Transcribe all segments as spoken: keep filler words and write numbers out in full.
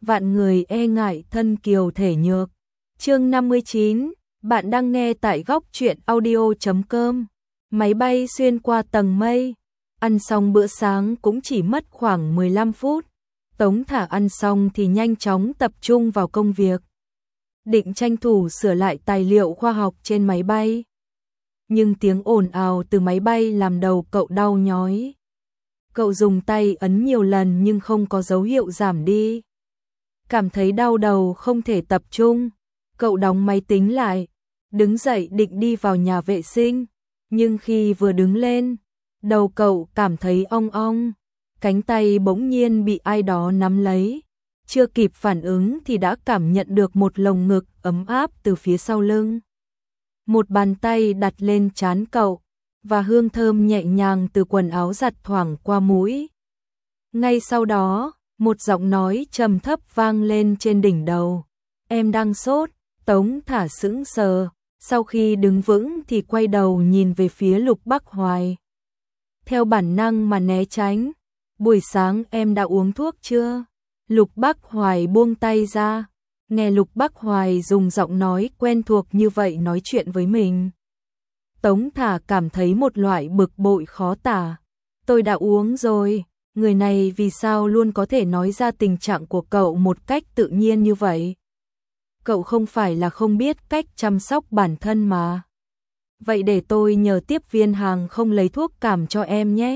vạn người e ngại thân kiều thể nhược. Chương năm mươi chín, bạn đang nghe tại góc truyện audio chấm com. Máy bay xuyên qua tầng mây, ăn xong bữa sáng cũng chỉ mất khoảng mười lăm phút. Tống Thả ăn xong thì nhanh chóng tập trung vào công việc. Định tranh thủ sửa lại tài liệu khoa học trên máy bay. Nhưng tiếng ồn ào từ máy bay làm đầu cậu đau nhói. Cậu dùng tay ấn nhiều lần nhưng không có dấu hiệu giảm đi. Cảm thấy đau đầu không thể tập trung. Cậu đóng máy tính lại, đứng dậy định đi vào nhà vệ sinh. Nhưng khi vừa đứng lên, đầu cậu cảm thấy ong ong. Cánh tay bỗng nhiên bị ai đó nắm lấy. Chưa kịp phản ứng thì đã cảm nhận được một lồng ngực ấm áp từ phía sau lưng. Một bàn tay đặt lên trán cậu, và hương thơm nhẹ nhàng từ quần áo giặt thoảng qua mũi. Ngay sau đó, một giọng nói trầm thấp vang lên trên đỉnh đầu. Em đang sốt. Tống Thả sững sờ, sau khi đứng vững thì quay đầu nhìn về phía Lục Bắc Hoài. Theo bản năng mà né tránh. Buổi sáng em đã uống thuốc chưa? Lục Bắc Hoài buông tay ra. Nghe Lục Bắc Hoài dùng giọng nói quen thuộc như vậy nói chuyện với mình. Tống Thả cảm thấy một loại bực bội khó tả. Tôi đã uống rồi. Người này vì sao luôn có thể nói ra tình trạng của cậu một cách tự nhiên như vậy? Cậu không phải là không biết cách chăm sóc bản thân mà. Vậy để tôi nhờ tiếp viên hàng không lấy thuốc cảm cho em nhé.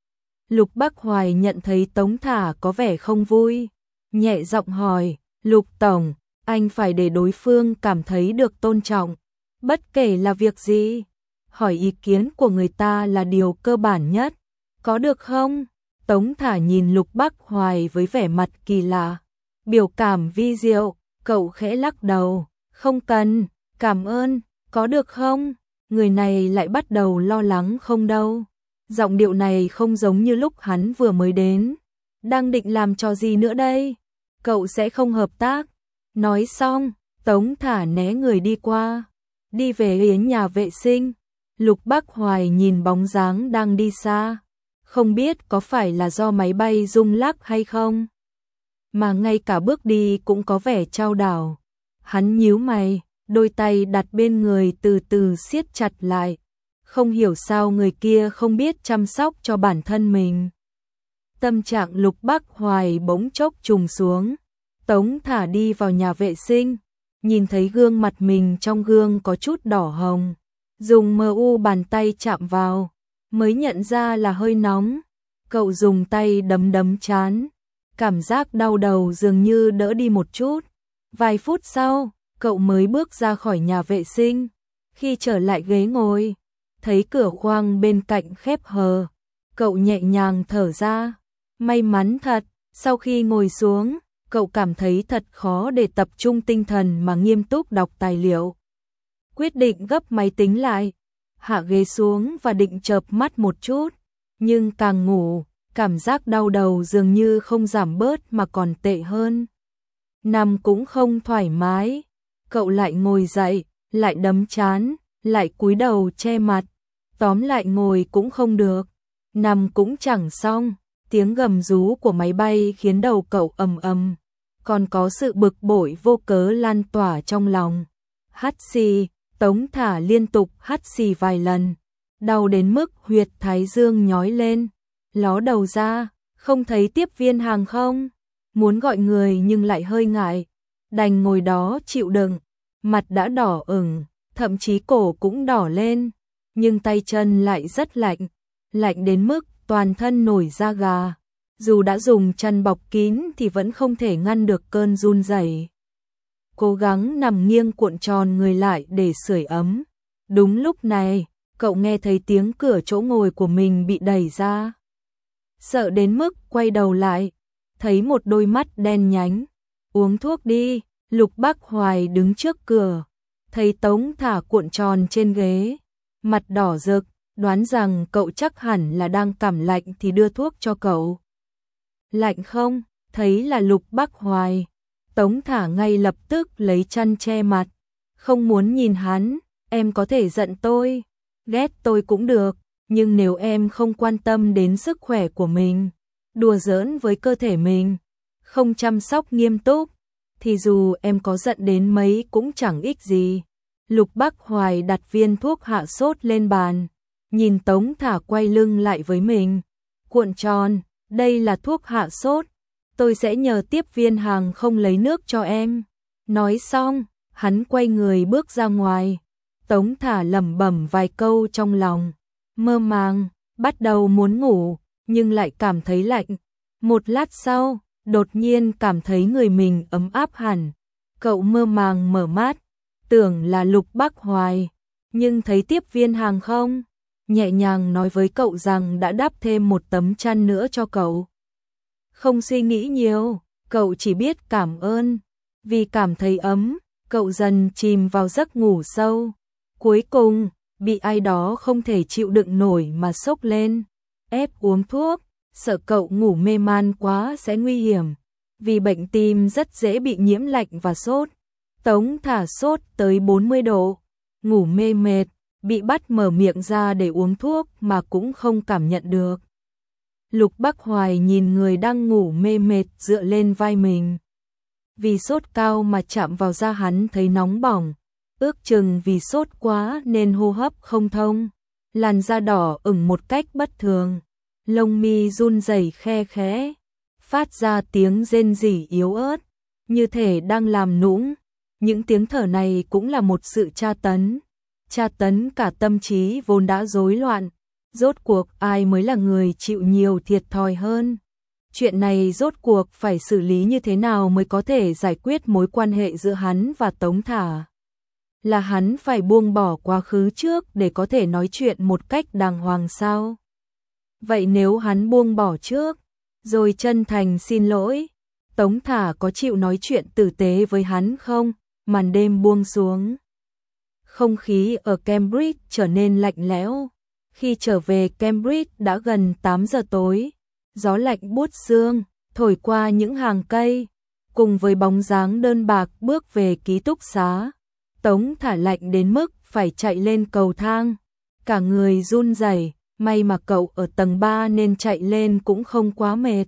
Lục Bắc Hoài nhận thấy Tống Thả có vẻ không vui. Nhẹ giọng hỏi, Lục Tổng, anh phải để đối phương cảm thấy được tôn trọng. Bất kể là việc gì, hỏi ý kiến của người ta là điều cơ bản nhất. Có được không? Tống Thả nhìn Lục Bắc Hoài với vẻ mặt kỳ lạ. Biểu cảm vi diệu, cậu khẽ lắc đầu. Không cần, cảm ơn, có được không? Người này lại bắt đầu lo lắng không đâu. Giọng điệu này không giống như lúc hắn vừa mới đến. Đang định làm trò gì nữa đây? Cậu sẽ không hợp tác. Nói xong, Tống Thả né người đi qua. Đi về hướng nhà vệ sinh. Lục Bắc Hoài nhìn bóng dáng đang đi xa. Không biết có phải là do máy bay rung lắc hay không? Mà ngay cả bước đi cũng có vẻ chao đảo. Hắn nhíu mày, đôi tay đặt bên người từ từ siết chặt lại. Không hiểu sao người kia không biết chăm sóc cho bản thân mình. Tâm trạng Lục Bắc Hoài bỗng chốc trùng xuống. Tống Thả đi vào nhà vệ sinh, nhìn thấy gương mặt mình trong gương có chút đỏ hồng. Dùng mờ u bàn tay chạm vào, mới nhận ra là hơi nóng. Cậu dùng tay đấm đấm trán. Cảm giác đau đầu dường như đỡ đi một chút. Vài phút sau, cậu mới bước ra khỏi nhà vệ sinh. Khi trở lại ghế ngồi, thấy cửa khoang bên cạnh khép hờ. Cậu nhẹ nhàng thở ra. May mắn thật, sau khi ngồi xuống, cậu cảm thấy thật khó để tập trung tinh thần mà nghiêm túc đọc tài liệu. Quyết định gấp máy tính lại, hạ ghế xuống và định chợp mắt một chút. Nhưng càng ngủ, cảm giác đau đầu dường như không giảm bớt mà còn tệ hơn. Nằm cũng không thoải mái. Cậu lại ngồi dậy, lại đấm trán, lại cúi đầu che mặt. Tóm lại ngồi cũng không được, nằm cũng chẳng xong. Tiếng gầm rú của máy bay khiến đầu cậu ầm ầm. Còn có sự bực bội vô cớ lan tỏa trong lòng. Hắt xì, Tống Thả liên tục hắt xì vài lần. Đau đến mức huyệt thái dương nhói lên. Ló đầu ra, không thấy tiếp viên hàng không. Muốn gọi người nhưng lại hơi ngại. Đành ngồi đó chịu đựng. Mặt đã đỏ ửng, thậm chí cổ cũng đỏ lên. Nhưng tay chân lại rất lạnh. Lạnh đến mức toàn thân nổi da gà. Dù đã dùng chăn bọc kín thì vẫn không thể ngăn được cơn run rẩy. Cố gắng nằm nghiêng cuộn tròn người lại để sưởi ấm. Đúng lúc này, cậu nghe thấy tiếng cửa chỗ ngồi của mình bị đẩy ra. Sợ đến mức quay đầu lại, thấy một đôi mắt đen nhánh. Uống thuốc đi. Lục Bắc Hoài đứng trước cửa, thấy Tống Thả cuộn tròn trên ghế, mặt đỏ rực, đoán rằng cậu chắc hẳn là đang cảm lạnh thì đưa thuốc cho cậu. Lạnh không? Thấy là Lục Bắc Hoài, Tống Thả ngay lập tức lấy chăn che mặt. Không muốn nhìn hắn. Em có thể giận tôi, ghét tôi cũng được, nhưng nếu em không quan tâm đến sức khỏe của mình, đùa giỡn với cơ thể mình, không chăm sóc nghiêm túc, thì dù em có giận đến mấy cũng chẳng ích gì. Lục Bắc Hoài đặt viên thuốc hạ sốt lên bàn, nhìn Tống Thả quay lưng lại với mình, cuộn tròn, đây là thuốc hạ sốt, tôi sẽ nhờ tiếp viên hàng không lấy nước cho em. Nói xong, hắn quay người bước ra ngoài. Tống Thả lẩm bẩm vài câu trong lòng, mơ màng, bắt đầu muốn ngủ, nhưng lại cảm thấy lạnh. Một lát sau, đột nhiên cảm thấy người mình ấm áp hẳn. Cậu mơ màng mở mắt, tưởng là Lục Bắc Hoài, nhưng thấy tiếp viên hàng không, nhẹ nhàng nói với cậu rằng đã đắp thêm một tấm chăn nữa cho cậu. Không suy nghĩ nhiều, cậu chỉ biết cảm ơn. Vì cảm thấy ấm, cậu dần chìm vào giấc ngủ sâu. Cuối cùng, bị ai đó không thể chịu đựng nổi mà sốc lên, ép uống thuốc, sợ cậu ngủ mê man quá sẽ nguy hiểm. Vì bệnh tim rất dễ bị nhiễm lạnh và sốt. Tống Thả sốt tới bốn mươi độ, ngủ mê mệt, bị bắt mở miệng ra để uống thuốc mà cũng không cảm nhận được. Lục Bắc Hoài nhìn người đang ngủ mê mệt dựa lên vai mình. Vì sốt cao mà chạm vào da hắn thấy nóng bỏng, ước chừng vì sốt quá nên hô hấp không thông, làn da đỏ ửng một cách bất thường, lông mi run rẩy khe khẽ, phát ra tiếng rên rỉ yếu ớt, như thể đang làm nũng. Những tiếng thở này cũng là một sự tra tấn, tra tấn cả tâm trí vốn đã rối loạn. Rốt cuộc ai mới là người chịu nhiều thiệt thòi hơn? Chuyện này rốt cuộc phải xử lý như thế nào mới có thể giải quyết mối quan hệ giữa hắn và Tống Thả? Là hắn phải buông bỏ quá khứ trước để có thể nói chuyện một cách đàng hoàng sao? Vậy nếu hắn buông bỏ trước, rồi chân thành xin lỗi, Tống Thả có chịu nói chuyện tử tế với hắn không? Màn đêm buông xuống. Không khí ở Cambridge trở nên lạnh lẽo. Khi trở về Cambridge đã gần tám giờ tối. Gió lạnh buốt xương, thổi qua những hàng cây, cùng với bóng dáng đơn bạc bước về ký túc xá. Tống Thả lạnh đến mức phải chạy lên cầu thang. Cả người run rẩy, may mà cậu ở tầng ba nên chạy lên cũng không quá mệt.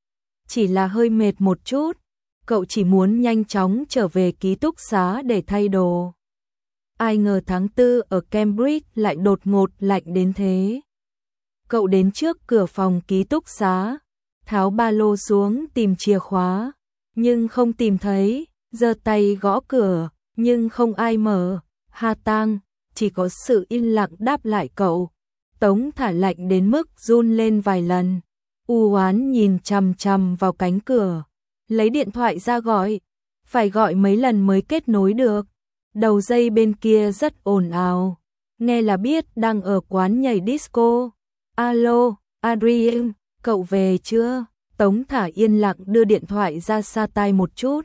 Chỉ là hơi mệt một chút, cậu chỉ muốn nhanh chóng trở về ký túc xá để thay đồ. Ai ngờ tháng tư ở Cambridge lại đột ngột lạnh đến thế. Cậu đến trước cửa phòng ký túc xá, tháo ba lô xuống tìm chìa khóa, nhưng không tìm thấy, giơ tay gõ cửa, nhưng không ai mở. Ha tang, chỉ có sự im lặng đáp lại cậu. Tống Thả lạnh đến mức run lên vài lần, u oán nhìn chằm chằm vào cánh cửa, lấy điện thoại ra gọi, phải gọi mấy lần mới kết nối được. Đầu dây bên kia rất ồn ào, nghe là biết đang ở quán nhảy disco. Alo, Adrien, cậu về chưa? Tống Thả yên lặng đưa điện thoại ra xa tai một chút.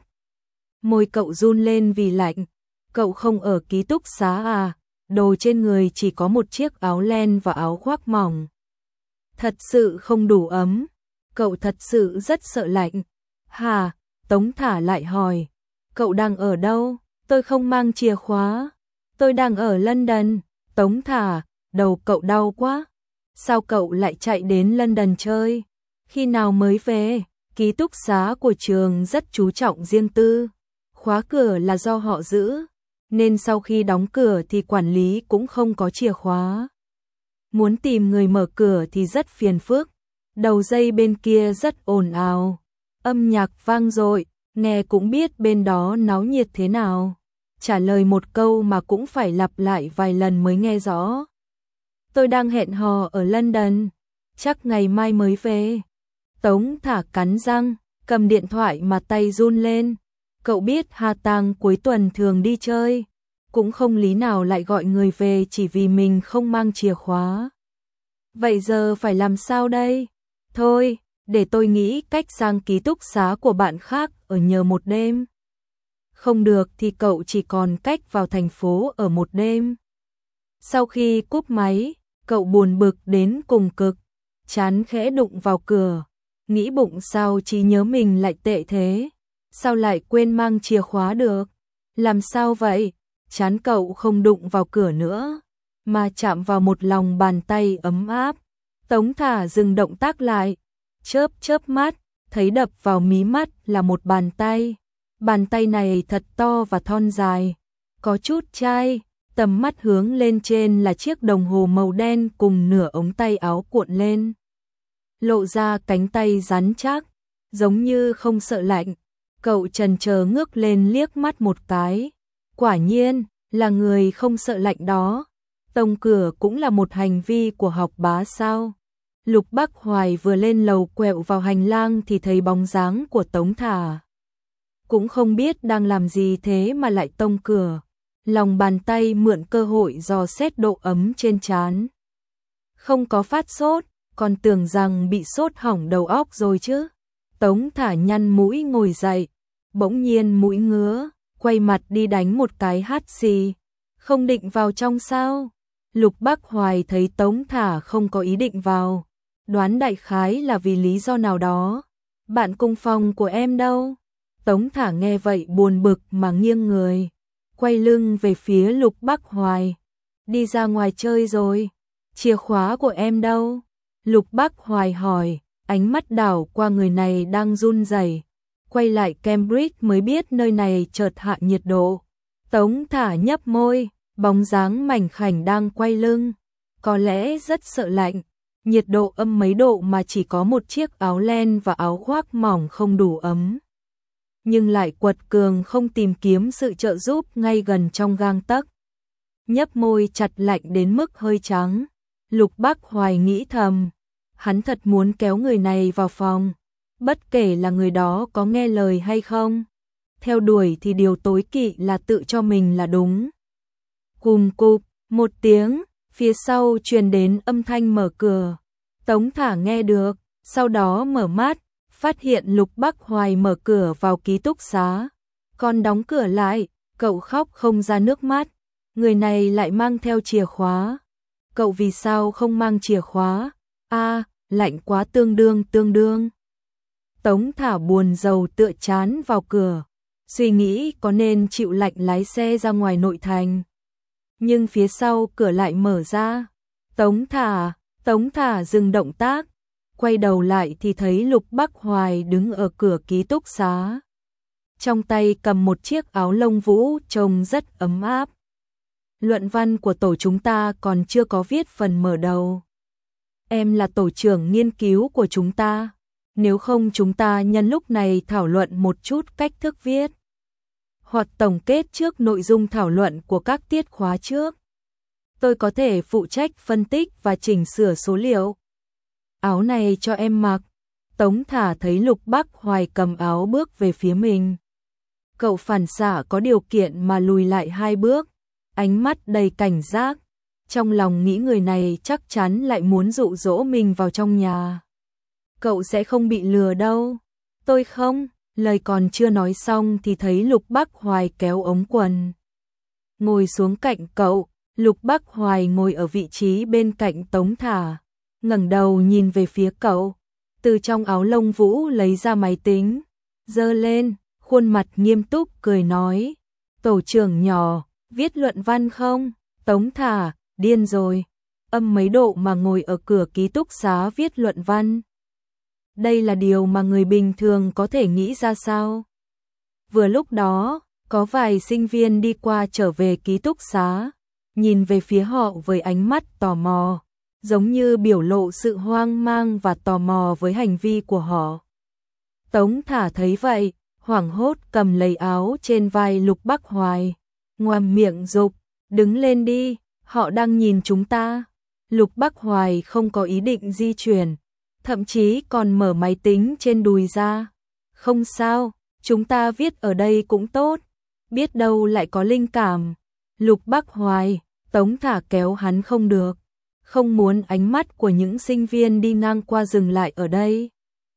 Môi cậu run lên vì lạnh. Cậu không ở ký túc xá à? Đồ trên người chỉ có một chiếc áo len và áo khoác mỏng. Thật sự không đủ ấm. Cậu thật sự rất sợ lạnh. Hả? Tống Thả lại hỏi. Cậu đang ở đâu? Tôi không mang chìa khóa. Tôi đang ở London. Tống Thả, đầu cậu đau quá. Sao cậu lại chạy đến London chơi? Khi nào mới về? Ký túc xá của trường rất chú trọng riêng tư. Khóa cửa là do họ giữ, nên sau khi đóng cửa thì quản lý cũng không có chìa khóa. Muốn tìm người mở cửa thì rất phiền phức. Đầu dây bên kia rất ồn ào, âm nhạc vang dội, nghe cũng biết bên đó náo nhiệt thế nào. Trả lời một câu mà cũng phải lặp lại vài lần mới nghe rõ. Tôi đang hẹn hò ở London, chắc ngày mai mới về. Tống Thả cắn răng, cầm điện thoại mà tay run lên. Cậu biết Ha Tang cuối tuần thường đi chơi, cũng không lý nào lại gọi người về chỉ vì mình không mang chìa khóa. Vậy giờ phải làm sao đây? Thôi, để tôi nghĩ cách sang ký túc xá của bạn khác ở nhờ một đêm. Không được thì cậu chỉ còn cách vào thành phố ở một đêm. Sau khi cúp máy, cậu buồn bực đến cùng cực, chán khẽ đụng vào cửa, nghĩ bụng sao trí nhớ mình lại tệ thế, sao lại quên mang chìa khóa được, làm sao vậy? Chán cậu không đụng vào cửa nữa, mà chạm vào một lòng bàn tay ấm áp. Tống Thả dừng động tác lại, chớp chớp mắt, thấy đập vào mí mắt là một bàn tay. Bàn tay này thật to và thon dài, có chút chai, tầm mắt hướng lên trên là chiếc đồng hồ màu đen cùng nửa ống tay áo cuộn lên. Lộ ra cánh tay rắn chắc, giống như không sợ lạnh. Cậu chần chờ ngước lên liếc mắt một cái. Quả nhiên, là người không sợ lạnh đó. Tông cửa cũng là một hành vi của học bá sao? Lục Bắc Hoài vừa lên lầu quẹo vào hành lang thì thấy bóng dáng của Tống Thả. Cũng không biết đang làm gì thế mà lại tông cửa. Lòng bàn tay mượn cơ hội dò xét độ ấm trên trán. Không có phát sốt, còn tưởng rằng bị sốt hỏng đầu óc rồi chứ. Tống Thả nhăn mũi ngồi dậy, bỗng nhiên mũi ngứa, quay mặt đi đánh một cái hắt xì. Không định vào trong sao? Lục Bắc Hoài thấy Tống Thả không có ý định vào, đoán đại khái là vì lý do nào đó. Bạn cùng phòng của em đâu? Tống Thả nghe vậy buồn bực mà nghiêng người, quay lưng về phía Lục Bắc Hoài. Đi ra ngoài chơi rồi, chìa khóa của em đâu? Lục Bắc Hoài hỏi, ánh mắt đảo qua người này đang run rẩy. Quay lại Cambridge mới biết nơi này chợt hạ nhiệt độ. Tống Thả nhấp môi, bóng dáng mảnh khảnh đang quay lưng, có lẽ rất sợ lạnh. Nhiệt độ âm mấy độ mà chỉ có một chiếc áo len và áo khoác mỏng không đủ ấm. Nhưng lại quật cường không tìm kiếm sự trợ giúp ngay gần trong gang tấc. Nhấp môi chặt lạnh đến mức hơi trắng. Lục Bắc Hoài nghĩ thầm, hắn thật muốn kéo người này vào phòng, bất kể là người đó có nghe lời hay không. Theo đuổi thì điều tối kỵ là tự cho mình là đúng. Cùm cụp, một tiếng, phía sau truyền đến âm thanh mở cửa. Tống Thả nghe được, sau đó mở mắt, phát hiện Lục Bắc Hoài mở cửa vào ký túc xá. Còn đóng cửa lại, cậu khóc không ra nước mắt. Người này lại mang theo chìa khóa. Cậu vì sao không mang chìa khóa? A, à, lạnh quá tương đương tương đương. Tống Thả buồn rầu tựa chán vào cửa, suy nghĩ có nên chịu lạnh lái xe ra ngoài nội thành. Nhưng phía sau cửa lại mở ra. Tống Thả, Tống Thả dừng động tác, quay đầu lại thì thấy Lục Bắc Hoài đứng ở cửa ký túc xá. Trong tay cầm một chiếc áo lông vũ trông rất ấm áp. Luận văn của tổ chúng ta còn chưa có viết phần mở đầu. Em là tổ trưởng nghiên cứu của chúng ta. Nếu không chúng ta nhân lúc này thảo luận một chút cách thức viết. Hoặc tổng kết trước nội dung thảo luận của các tiết khóa trước. Tôi có thể phụ trách phân tích và chỉnh sửa số liệu. Áo này cho em mặc. Tống Thả thấy Lục Bắc Hoài cầm áo bước về phía mình. Cậu phản xạ có điều kiện mà lùi lại hai bước, ánh mắt đầy cảnh giác. Trong lòng nghĩ người này chắc chắn lại muốn dụ dỗ mình vào trong nhà. Cậu sẽ không bị lừa đâu. Tôi không, lời còn chưa nói xong thì thấy Lục Bắc Hoài kéo ống quần. Ngồi xuống cạnh cậu, Lục Bắc Hoài ngồi ở vị trí bên cạnh Tống Thả, ngẩng đầu nhìn về phía cậu, từ trong áo lông vũ lấy ra máy tính, giơ lên, khuôn mặt nghiêm túc cười nói, tổ trưởng nhỏ, viết luận văn không? Tống Thả, điên rồi, âm mấy độ mà ngồi ở cửa ký túc xá viết luận văn. Đây là điều mà người bình thường có thể nghĩ ra sao? Vừa lúc đó, có vài sinh viên đi qua trở về ký túc xá, nhìn về phía họ với ánh mắt tò mò, giống như biểu lộ sự hoang mang và tò mò với hành vi của họ. Tống Thả thấy vậy, hoảng hốt cầm lấy áo trên vai Lục Bắc Hoài, ngoàm miệng dục, đứng lên đi, họ đang nhìn chúng ta. Lục Bắc Hoài không có ý định di chuyển, thậm chí còn mở máy tính trên đùi ra. Không sao, chúng ta viết ở đây cũng tốt, biết đâu lại có linh cảm. Lục Bắc Hoài, Tống Thả kéo hắn không được, không muốn ánh mắt của những sinh viên đi ngang qua dừng lại ở đây.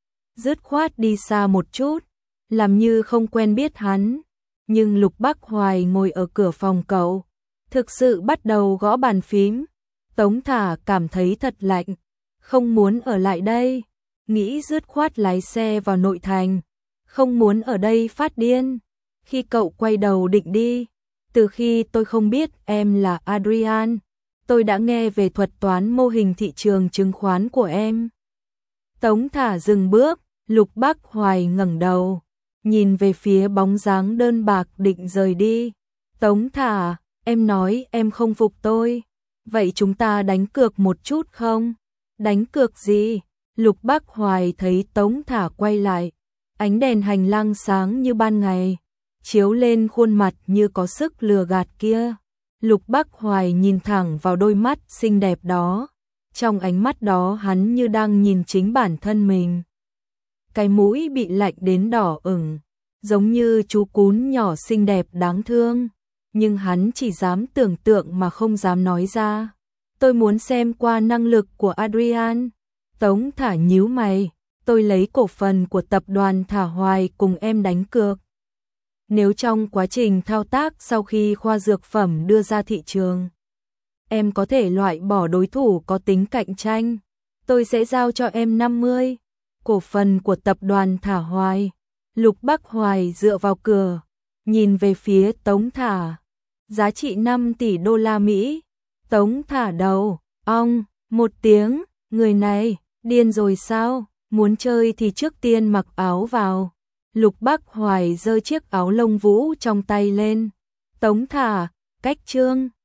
Dứt khoát đi xa một chút, làm như không quen biết hắn. Nhưng Lục Bắc Hoài ngồi ở cửa phòng cậu, thực sự bắt đầu gõ bàn phím. Tống Thả cảm thấy thật lạnh, không muốn ở lại đây, nghĩ dứt khoát lái xe vào nội thành, không muốn ở đây phát điên. Khi cậu quay đầu định đi, từ khi tôi không biết em là Adrian, tôi đã nghe về thuật toán mô hình thị trường chứng khoán của em. Tống Thả dừng bước, Lục Bác Hoài ngẩng đầu, nhìn về phía bóng dáng đơn bạc định rời đi. Tống Thả, em nói em không phục tôi. Vậy chúng ta đánh cược một chút không? Đánh cược gì? Lục Bác Hoài thấy Tống Thả quay lại. Ánh đèn hành lang sáng như ban ngày, chiếu lên khuôn mặt như có sức lừa gạt kia. Lục Bác Hoài nhìn thẳng vào đôi mắt xinh đẹp đó. Trong ánh mắt đó hắn như đang nhìn chính bản thân mình. Cái mũi bị lạnh đến đỏ ửng, giống như chú cún nhỏ xinh đẹp đáng thương. Nhưng hắn chỉ dám tưởng tượng mà không dám nói ra. Tôi muốn xem qua năng lực của Adrian. Tống Thả nhíu mày. Tôi lấy cổ phần của tập đoàn Thả Hoài cùng em đánh cược. Nếu trong quá trình thao tác sau khi khoa dược phẩm đưa ra thị trường, em có thể loại bỏ đối thủ có tính cạnh tranh, tôi sẽ giao cho em năm mươi cổ phần của tập đoàn Thả Hoài. Lục Bác Hoài dựa vào cửa, nhìn về phía Tống Thả. Giá trị năm tỷ đô la Mỹ. Tống Thả đầu, ong, một tiếng, người này, điên rồi sao? Muốn chơi thì trước tiên mặc áo vào. Lục Bác Hoài giơ chiếc áo lông vũ trong tay lên. Tống Thả, cách chương.